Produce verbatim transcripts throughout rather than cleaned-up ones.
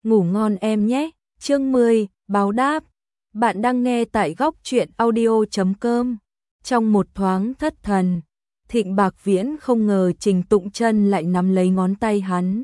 Ngủ ngon em nhé. Chương mười, báo đáp. Bạn đang nghe tại góc truyện audio chấm com. Trong một thoáng thất thần, Thịnh Bạc Viễn không ngờ Trình Tụng Chân lại nắm lấy ngón tay hắn.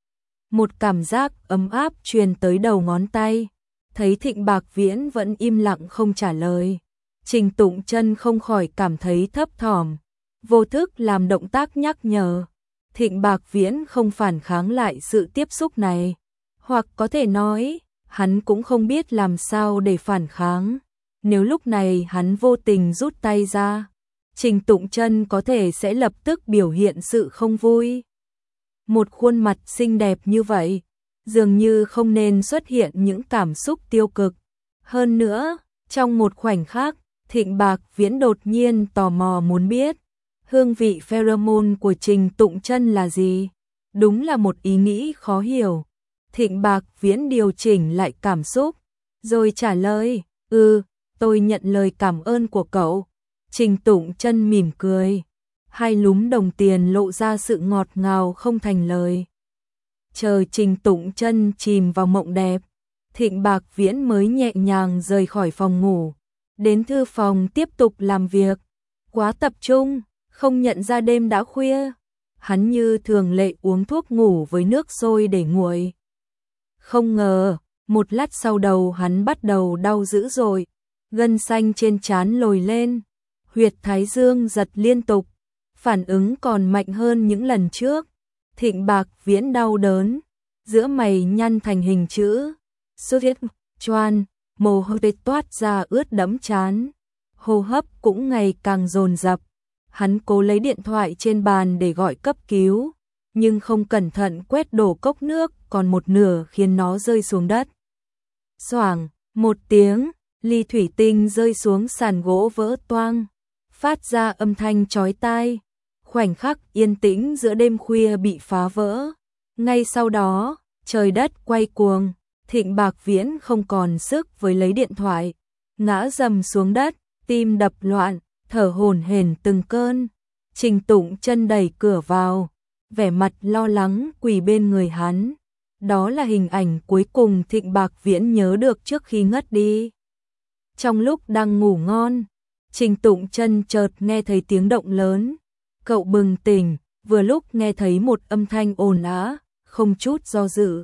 Một cảm giác ấm áp truyền tới đầu ngón tay. Thấy Thịnh Bạc Viễn vẫn im lặng không trả lời, Trình Tụng Chân không khỏi cảm thấy thấp thỏm, vô thức làm động tác nhắc nhở. Thịnh Bạc Viễn không phản kháng lại sự tiếp xúc này, hoặc có thể nói, hắn cũng không biết làm sao để phản kháng. Nếu lúc này hắn vô tình rút tay ra, Trình Tụng Chân có thể sẽ lập tức biểu hiện sự không vui. Một khuôn mặt xinh đẹp như vậy, dường như không nên xuất hiện những cảm xúc tiêu cực. Hơn nữa, trong một khoảnh khắc, Thịnh Bạc Viễn đột nhiên tò mò muốn biết, hương vị pheromone của Trình Tụng Chân là gì? Đúng là một ý nghĩ khó hiểu. Thịnh Bạc Viễn điều chỉnh lại cảm xúc, rồi trả lời, "Ừ, tôi nhận lời cảm ơn của cậu." Trình Tụng Chân mỉm cười, hai lúm đồng tiền lộ ra sự ngọt ngào không thành lời. Chờ Trình Tụng Chân chìm vào mộng đẹp, Thịnh Bạc Viễn mới nhẹ nhàng rời khỏi phòng ngủ, đến thư phòng tiếp tục làm việc. Quá tập trung, không nhận ra đêm đã khuya, hắn như thường lệ uống thuốc ngủ với nước sôi để nguội. Không ngờ, một lát sau đầu hắn bắt đầu đau dữ dội, gân xanh trên trán lồi lên, huyệt thái dương giật liên tục, phản ứng còn mạnh hơn những lần trước. Thịnh Bạc Viễn đau đớn, giữa mày nhăn thành hình chữ xuất huyết choan, mồ hôi toát ra ướt đẫm trán, hô hấp cũng ngày càng dồn dập. Hắn cố lấy điện thoại trên bàn để gọi cấp cứu, nhưng không cẩn thận quét đổ cốc nước còn một nửa khiến nó rơi xuống đất. Xoảng, một tiếng, ly thủy tinh rơi xuống sàn gỗ vỡ toang, phát ra âm thanh chói tai. Khoảnh khắc yên tĩnh giữa đêm khuya bị phá vỡ. Ngay sau đó, trời đất quay cuồng, Thịnh Bạc Viễn không còn sức với lấy điện thoại, ngã rầm xuống đất, tim đập loạn, thở hổn hển từng cơn. Trình Tụng Chân đẩy cửa vào, vẻ mặt lo lắng quỳ bên người hắn. Đó là hình ảnh cuối cùng Thịnh Bạc Viễn nhớ được trước khi ngất đi. Trong lúc đang ngủ ngon, Trình Tụng Chân chợt nghe thấy tiếng động lớn. Cậu bừng tỉnh, vừa lúc nghe thấy một âm thanh ồn ào, không chút do dự.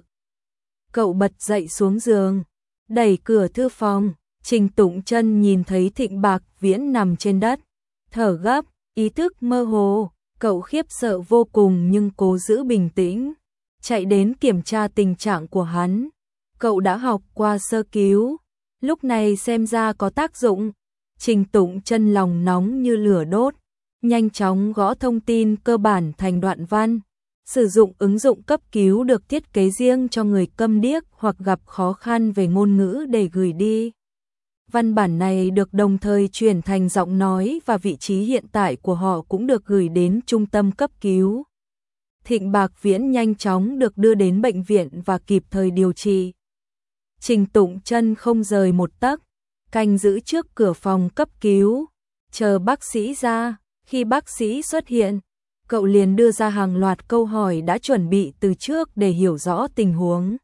Cậu bật dậy xuống giường, đẩy cửa thư phòng. Trình Tụng Chân nhìn thấy Thịnh Bạc Viễn nằm trên đất, thở gấp, ý thức mơ hồ. Cậu khiếp sợ vô cùng nhưng cố giữ bình tĩnh, chạy đến kiểm tra tình trạng của hắn. Cậu đã học qua sơ cứu, lúc này xem ra có tác dụng. Trình Tụng Chân lòng nóng như lửa đốt, nhanh chóng gõ thông tin cơ bản thành đoạn văn, sử dụng ứng dụng cấp cứu được thiết kế riêng cho người câm điếc hoặc gặp khó khăn về ngôn ngữ để gửi đi. Văn bản này được đồng thời chuyển thành giọng nói và vị trí hiện tại của họ cũng được gửi đến trung tâm cấp cứu. Thịnh Bạc Viễn nhanh chóng được đưa đến bệnh viện và kịp thời điều trị. Trình Tụng Chân không rời một tấc, canh giữ trước cửa phòng cấp cứu, chờ bác sĩ ra. Khi bác sĩ xuất hiện, cậu liền đưa ra hàng loạt câu hỏi đã chuẩn bị từ trước để hiểu rõ tình huống.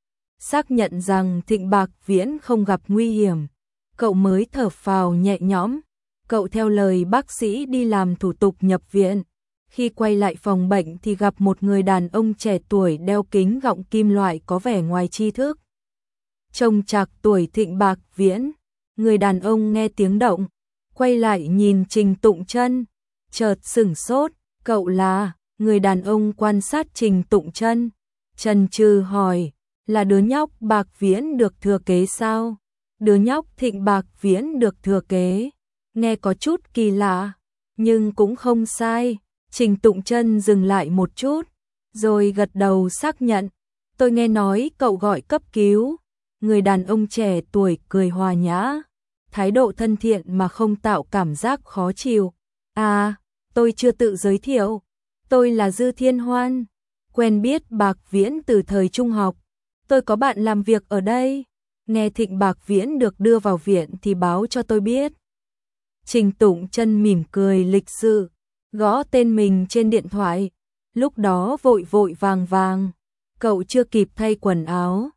Xác nhận rằng Thịnh Bạc Viễn không gặp nguy hiểm, cậu mới thở phào nhẹ nhõm. Cậu theo lời bác sĩ đi làm thủ tục nhập viện. Khi quay lại phòng bệnh thì gặp một người đàn ông trẻ tuổi đeo kính gọng kim loại có vẻ ngoài tri thức. Trông trạc tuổi Thịnh Bạc Viễn, người đàn ông nghe tiếng động, quay lại nhìn Trình Tụng Chân, chợt sửng sốt. "Cậu là?" Người đàn ông quan sát Trình Tụng Chân, chần chừ hỏi, "Là đứa nhóc Bạc Viễn được thừa kế sao?" Đứa nhóc Thịnh Bạc Viễn được thừa kế, nghe có chút kỳ lạ, nhưng cũng không sai. Trình Tụng Chân dừng lại một chút, rồi gật đầu xác nhận, "Tôi nghe nói cậu gọi cấp cứu." Người đàn ông trẻ tuổi cười hòa nhã, thái độ thân thiện mà không tạo cảm giác khó chịu. "À, tôi chưa tự giới thiệu, tôi là Dư Thiên Hoan, quen biết Bạc Viễn từ thời trung học. Tôi có bạn làm việc ở đây, nghe Thịnh Bạc Viễn được đưa vào viện thì báo cho tôi biết." Trình Tụng Chân mỉm cười lịch sự, gõ tên mình trên điện thoại. Lúc đó vội vội vàng vàng, cậu chưa kịp thay quần áo,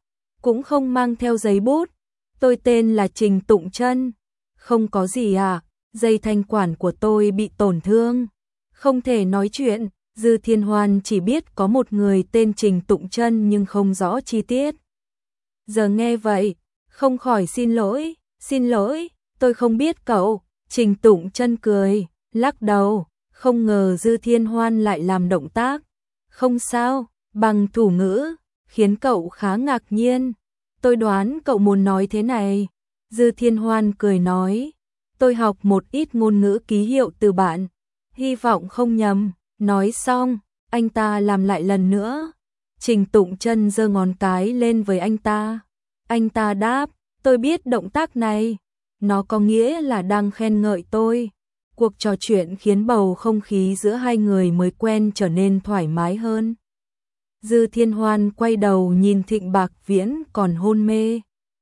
cũng không mang theo giấy bút. Tôi tên là Trình Tụng Chân. Không có gì à, dây thanh quản của tôi bị tổn thương. Không thể nói chuyện. Dư Thiên Hoan chỉ biết có một người tên Trình Tụng Chân nhưng không rõ chi tiết. Giờ nghe vậy, không khỏi xin lỗi, xin lỗi, tôi không biết cậu. Trình Tụng Chân cười, lắc đầu, không ngờ Dư Thiên Hoan lại làm động tác. Không sao, bằng thủ ngữ, khiến cậu khá ngạc nhiên. Tôi đoán cậu muốn nói thế này. Dư Thiên Hoan cười nói, tôi học một ít ngôn ngữ ký hiệu từ bạn, hy vọng không nhầm. Nói xong, anh ta làm lại lần nữa. Trình Tụng Chân giơ ngón cái lên với anh ta. Anh ta đáp, tôi biết động tác này. Nó có nghĩa là đang khen ngợi tôi. Cuộc trò chuyện khiến bầu không khí giữa hai người mới quen trở nên thoải mái hơn. Dư Thiên Hoan quay đầu nhìn Thịnh Bạc Viễn còn hôn mê.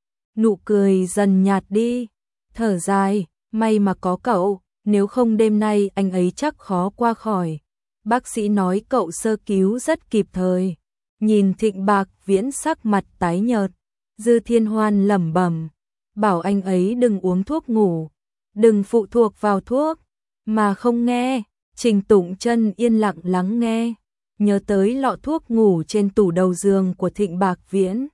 Nụ cười dần nhạt đi, thở dài, may mà có cậu, nếu không đêm nay anh ấy chắc khó qua khỏi. Bác sĩ nói cậu sơ cứu rất kịp thời. Nhìn Thịnh Bạc Viễn sắc mặt tái nhợt, Dư Thiên Hoan lẩm bẩm, bảo anh ấy đừng uống thuốc ngủ, đừng phụ thuộc vào thuốc, mà không nghe. Trình Tụng Chân yên lặng lắng nghe, nhớ tới lọ thuốc ngủ trên tủ đầu giường của Thịnh Bạc Viễn.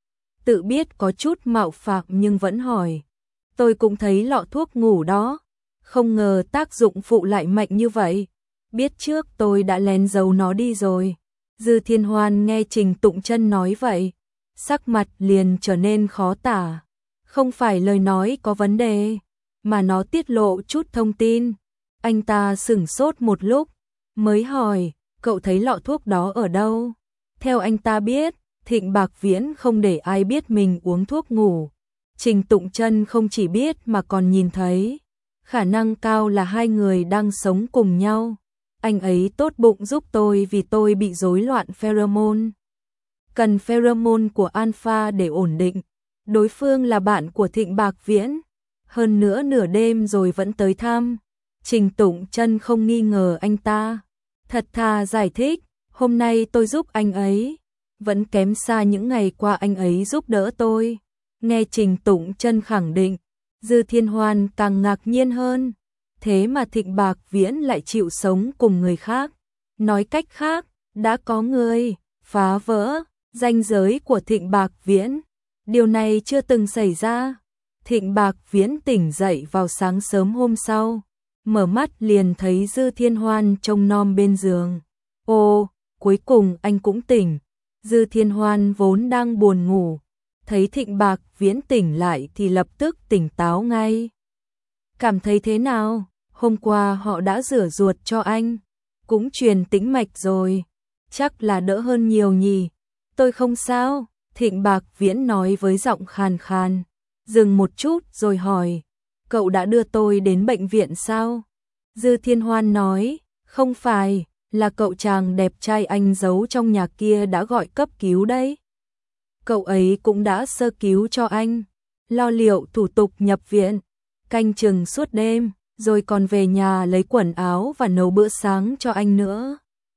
Tự biết có chút mạo phạm nhưng vẫn hỏi, tôi cũng thấy lọ thuốc ngủ đó, không ngờ tác dụng phụ lại mạnh như vậy. Biết trước tôi đã lén giấu nó đi rồi. Dư Thiên Hoan nghe Trình Tụng Chân nói vậy, sắc mặt liền trở nên khó tả. Không phải lời nói có vấn đề, mà nó tiết lộ chút thông tin. Anh ta sửng sốt một lúc, mới hỏi, cậu thấy lọ thuốc đó ở đâu? Theo anh ta biết, Thịnh Bạc Viễn không để ai biết mình uống thuốc ngủ. Trình Tụng Chân không chỉ biết mà còn nhìn thấy. Khả năng cao là hai người đang sống cùng nhau. Anh ấy tốt bụng giúp tôi vì tôi bị rối loạn pheromone. Cần pheromone của alpha để ổn định. Đối phương là bạn của Thịnh Bạc Viễn. Hơn nữa nửa đêm rồi vẫn tới thăm. Trình Tụng Chân không nghi ngờ anh ta. Thật thà giải thích, hôm nay tôi giúp anh ấy. Vẫn kém xa những ngày qua anh ấy giúp đỡ tôi. Nghe Trình Tụng Chân khẳng định, Dư Thiên Hoan càng ngạc nhiên hơn. Thế mà Thịnh Bạc Viễn lại chịu sống cùng người khác. Nói cách khác, đã có người phá vỡ ranh giới của Thịnh Bạc Viễn. Điều này chưa từng xảy ra. Thịnh Bạc Viễn tỉnh dậy vào sáng sớm hôm sau, mở mắt liền thấy Dư Thiên Hoan trông nom bên giường. Ồ, cuối cùng anh cũng tỉnh. Dư Thiên Hoan vốn đang buồn ngủ, thấy Thịnh Bạc Viễn tỉnh lại thì lập tức tỉnh táo ngay. Cảm thấy thế nào? Hôm qua họ đã rửa ruột cho anh, cũng truyền tĩnh mạch rồi, chắc là đỡ hơn nhiều nhỉ. Tôi không sao, Thịnh Bạc Viễn nói với giọng khàn khàn, dừng một chút rồi hỏi, cậu đã đưa tôi đến bệnh viện sao? Dư Thiên Hoan nói, không phải, là cậu chàng đẹp trai anh giấu trong nhà kia đã gọi cấp cứu đấy. Cậu ấy cũng đã sơ cứu cho anh, lo liệu thủ tục nhập viện, canh chừng suốt đêm, rồi còn về nhà lấy quần áo và nấu bữa sáng cho anh nữa.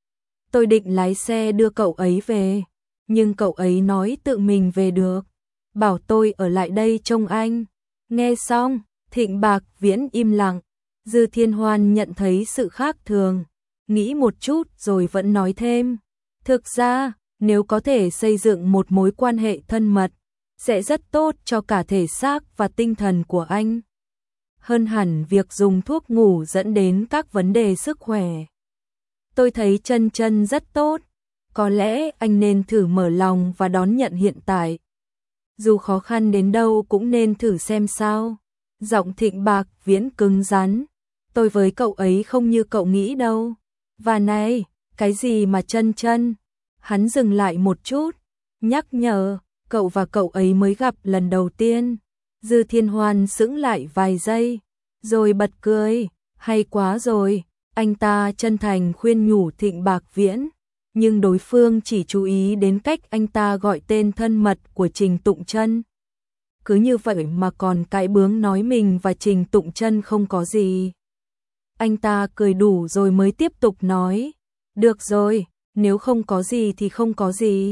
Tôi định lái xe đưa cậu ấy về, nhưng cậu ấy nói tự mình về được, bảo tôi ở lại đây trông anh. Nghe xong, Thịnh Bạc Viễn im lặng. Dư Thiên Hoan nhận thấy sự khác thường, nghĩ một chút rồi vẫn nói thêm, thực ra, nếu có thể xây dựng một mối quan hệ thân mật, sẽ rất tốt cho cả thể xác và tinh thần của anh. Hơn hẳn việc dùng thuốc ngủ dẫn đến các vấn đề sức khỏe. Tôi thấy Chân Chân rất tốt, có lẽ anh nên thử mở lòng và đón nhận hiện tại. Dù khó khăn đến đâu cũng nên thử xem sao. Giọng Thịnh Bạc Viễn cứng rắn, tôi với cậu ấy không như cậu nghĩ đâu. Và này, cái gì mà Chân Chân? Hắn dừng lại một chút, nhắc nhở, cậu và cậu ấy mới gặp lần đầu tiên. Dư Thiên Hoan sững lại vài giây, rồi bật cười, hay quá rồi. Anh ta chân thành khuyên nhủ Thịnh Bạc Viễn, nhưng đối phương chỉ chú ý đến cách anh ta gọi tên thân mật của Trình Tụng Chân. Cứ như vậy mà còn cãi bướng nói mình và Trình Tụng Chân không có gì. Anh ta cười đủ rồi mới tiếp tục nói, được rồi, nếu không có gì thì không có gì.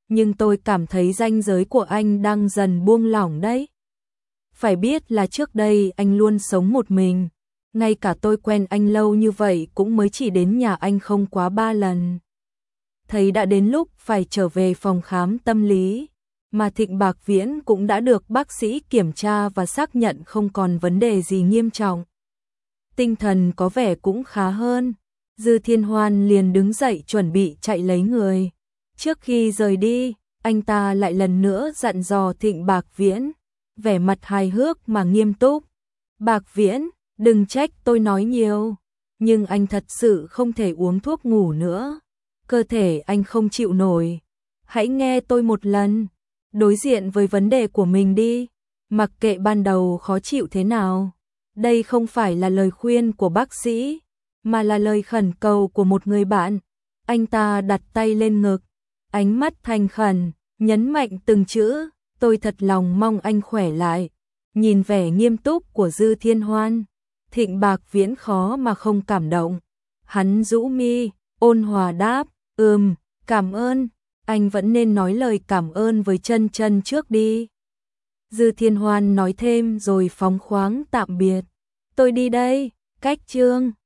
nhưng tôi cảm thấy ranh giới của anh đang dần buông lỏng đấy. Phải biết là trước đây anh luôn sống một mình, ngay cả tôi quen anh lâu như vậy cũng mới chỉ đến nhà anh không quá ba lần. Thấy đã đến lúc phải trở về phòng khám tâm lý, mà Thịnh Bạc Viễn cũng đã được bác sĩ kiểm tra và xác nhận không còn vấn đề gì nghiêm trọng. Tinh thần có vẻ cũng khá hơn, Dư Thiên Hoan liền đứng dậy chuẩn bị chạy lấy người. Trước khi rời đi, anh ta lại lần nữa dặn dò Thịnh Bạc Viễn, vẻ mặt hài hước mà nghiêm túc. Bạc Viễn, đừng trách tôi nói nhiều, nhưng anh thật sự không thể uống thuốc ngủ nữa. Cơ thể anh không chịu nổi. Hãy nghe tôi một lần, đối diện với vấn đề của mình đi, mặc kệ ban đầu khó chịu thế nào. Đây không phải là lời khuyên của bác sĩ, mà là lời khẩn cầu của một người bạn. Anh ta đặt tay lên ngực, ánh mắt thành khẩn, nhấn mạnh từng chữ, tôi thật lòng mong anh khỏe lại. Nhìn vẻ nghiêm túc của Dư Thiên Hoan, Thịnh Bạc Viễn khó mà không cảm động. Hắn rũ mi, ôn hòa đáp, ừm, cảm ơn, anh vẫn nên nói lời cảm ơn với Chân Chân trước đi. Dư Thiên Hoan nói thêm rồi phóng khoáng tạm biệt. Tôi đi đây, cách chương.